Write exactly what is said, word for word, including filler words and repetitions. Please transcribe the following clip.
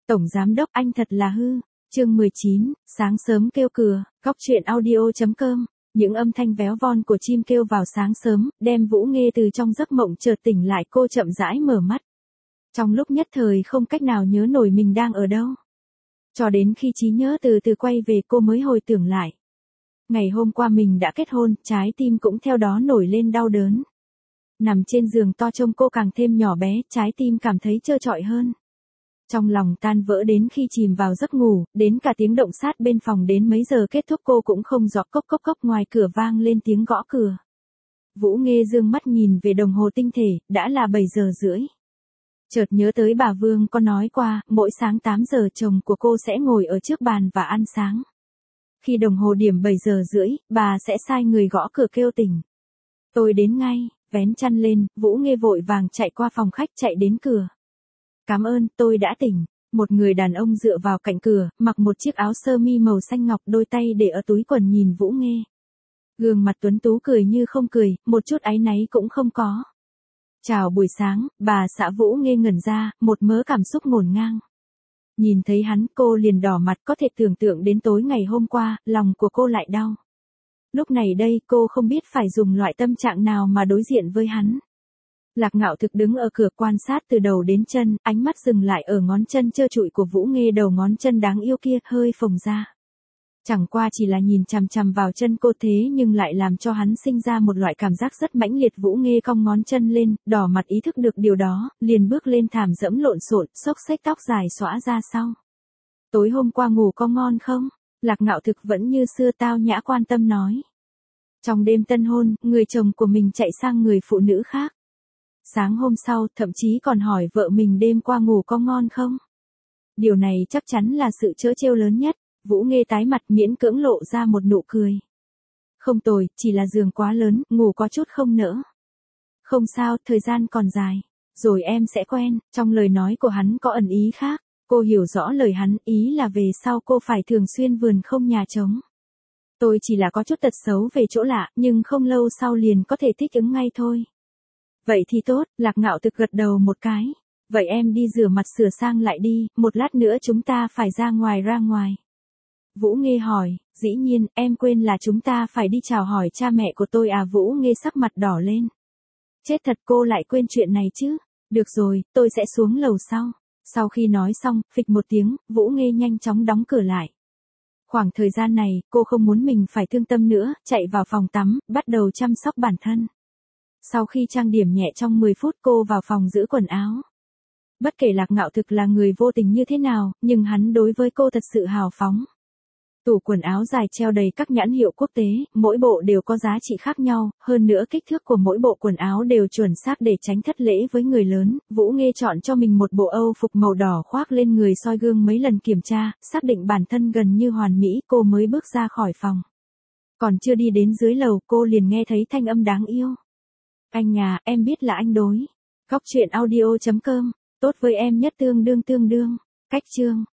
Tổng giám đốc anh thật là hư. Chương mười chín, sáng sớm kêu cửa, góc truyện audio.com. Những âm thanh véo von của chim kêu vào sáng sớm, đem Vũ Nghê từ trong giấc mộng chợt tỉnh lại. Cô chậm rãi mở mắt. Trong lúc nhất thời không cách nào nhớ nổi mình đang ở đâu. Cho đến khi trí nhớ từ từ quay về cô mới hồi tưởng lại. Ngày hôm qua mình đã kết hôn, trái tim cũng theo đó nổi lên đau đớn. Nằm trên giường to trông cô càng thêm nhỏ bé, trái tim cảm thấy trơ trọi hơn. Trong lòng tan vỡ đến khi chìm vào giấc ngủ, đến cả tiếng động sát bên phòng đến mấy giờ kết thúc cô cũng không rõ. Cốc cốc cốc ngoài cửa vang lên tiếng gõ cửa. Vũ Nghê dương mắt nhìn về đồng hồ tinh thể, đã là bảy giờ rưỡi. Chợt nhớ tới bà Vương có nói qua, mỗi sáng tám giờ chồng của cô sẽ ngồi ở trước bàn và ăn sáng. Khi đồng hồ điểm bảy giờ rưỡi, bà sẽ sai người gõ cửa kêu tỉnh. Tôi đến ngay, vén chăn lên, Vũ Nghê vội vàng chạy qua phòng khách chạy đến cửa. Cảm ơn, tôi đã tỉnh. Một người đàn ông dựa vào cạnh cửa, mặc một chiếc áo sơ mi màu xanh ngọc, đôi tay để ở túi quần nhìn Vũ Nghê. Gương mặt tuấn tú cười như không cười, một chút áy náy cũng không có. Chào buổi sáng, bà xã. Vũ Nghê ngẩn ra, một mớ cảm xúc ngổn ngang. Nhìn thấy hắn, cô liền đỏ mặt, có thể tưởng tượng đến tối ngày hôm qua, lòng của cô lại đau. Lúc này đây, cô không biết phải dùng loại tâm trạng nào mà đối diện với hắn. Lạc Ngạo Thực đứng ở cửa quan sát từ đầu đến chân, ánh mắt dừng lại ở ngón chân trơ trụi của Vũ Nghê, đầu ngón chân đáng yêu kia, hơi phồng ra. Chẳng qua chỉ là nhìn chằm chằm vào chân cô thế nhưng lại làm cho hắn sinh ra một loại cảm giác rất mãnh liệt. Vũ Nghê cong ngón chân lên, đỏ mặt ý thức được điều đó, liền bước lên thảm dẫm lộn xộn, xốc xếch tóc dài xõa ra sau. Tối hôm qua ngủ có ngon không? Lạc Ngạo Thực vẫn như xưa tao nhã quan tâm nói. Trong đêm tân hôn, người chồng của mình chạy sang người phụ nữ khác. Sáng hôm sau, thậm chí còn hỏi vợ mình đêm qua ngủ có ngon không? Điều này chắc chắn là sự trớ trêu lớn nhất. Vũ Nghê tái mặt miễn cưỡng lộ ra một nụ cười. Không tồi, chỉ là giường quá lớn, ngủ có chút không nỡ. Không sao, thời gian còn dài. Rồi em sẽ quen. Trong lời nói của hắn có ẩn ý khác. Cô hiểu rõ lời hắn, ý là về sau cô phải thường xuyên vườn không nhà trống. Tôi chỉ là có chút tật xấu về chỗ lạ, nhưng không lâu sau liền có thể thích ứng ngay thôi. Vậy thì tốt, Lạc Ngạo Thực gật đầu một cái. Vậy em đi rửa mặt sửa sang lại đi, một lát nữa chúng ta phải ra ngoài ra ngoài. Vũ Nghê hỏi, dĩ nhiên, em quên là chúng ta phải đi chào hỏi cha mẹ của tôi à? Vũ Nghê sắc mặt đỏ lên. Chết thật, cô lại quên chuyện này chứ. Được rồi, tôi sẽ xuống lầu sau. Sau khi nói xong, phịch một tiếng, Vũ Nghê nhanh chóng đóng cửa lại. Khoảng thời gian này, cô không muốn mình phải thương tâm nữa, chạy vào phòng tắm, bắt đầu chăm sóc bản thân. Sau khi trang điểm nhẹ trong mười phút cô vào phòng giữ quần áo. Bất kể Lạc Ngạo Thực là người vô tình như thế nào, nhưng hắn đối với cô thật sự hào phóng. Tủ quần áo dài treo đầy các nhãn hiệu quốc tế, mỗi bộ đều có giá trị khác nhau, hơn nữa kích thước của mỗi bộ quần áo đều chuẩn xác để tránh thất lễ với người lớn. Vũ Nghê chọn cho mình một bộ Âu phục màu đỏ khoác lên người, soi gương mấy lần kiểm tra, xác định bản thân gần như hoàn mỹ, cô mới bước ra khỏi phòng. Còn chưa đi đến dưới lầu, cô liền nghe thấy thanh âm đáng yêu. Anh à, em biết là anh đối. Góc truyện audio.com, tốt với em nhất tương đương tương đương. Cách chương.